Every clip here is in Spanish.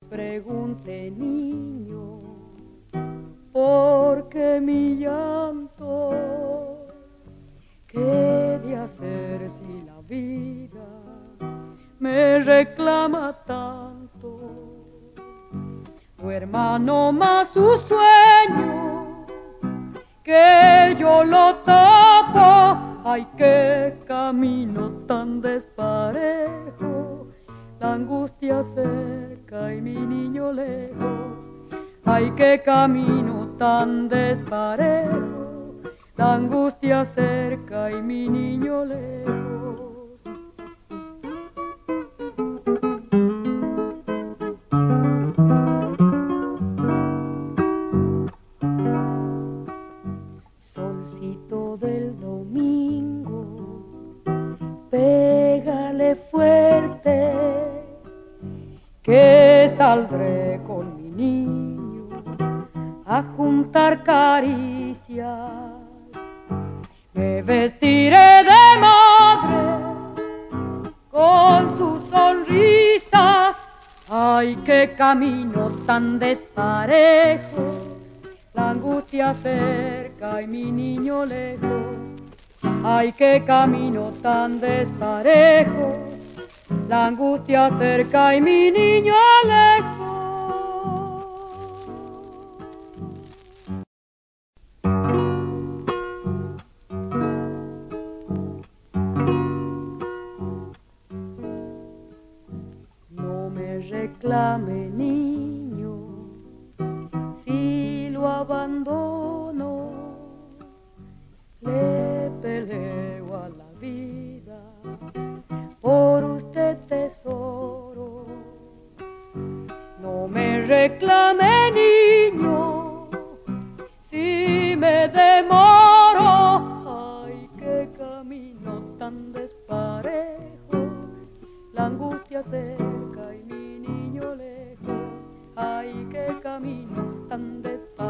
Pregunte niño, ¿por qué mi llanto? ¿Qué de hacer si la vida me reclama tanto? Tu hermano más su sueño, que yo lo tapo. Ay, qué camino tan desparejo, la angustia cerca y mi niño lejos. Ay, qué camino tan desparejo, la angustia cerca y mi niño lejos. Solcito del domingo, pégale fuerte, que saldré con mi niño a juntar caricias. Me vestiré de madre con sus sonrisas. Ay, qué camino tan desparejo, la angustia cerca y mi niño lejos. Ay, qué camino tan desparejo, la angustia cerca y mi niño lejos. No me reclame niño, si lo abandono, le peleo a la vida por usted tesoro. No me reclame niño, si me demoro. Ay, qué camino tan desparejo, la angustia cerca y mi niño lejos. Ay, qué camino tan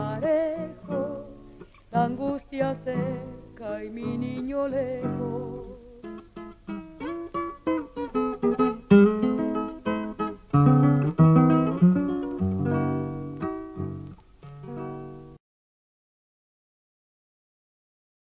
desparejo, la angustia cerca y mi niño lejos.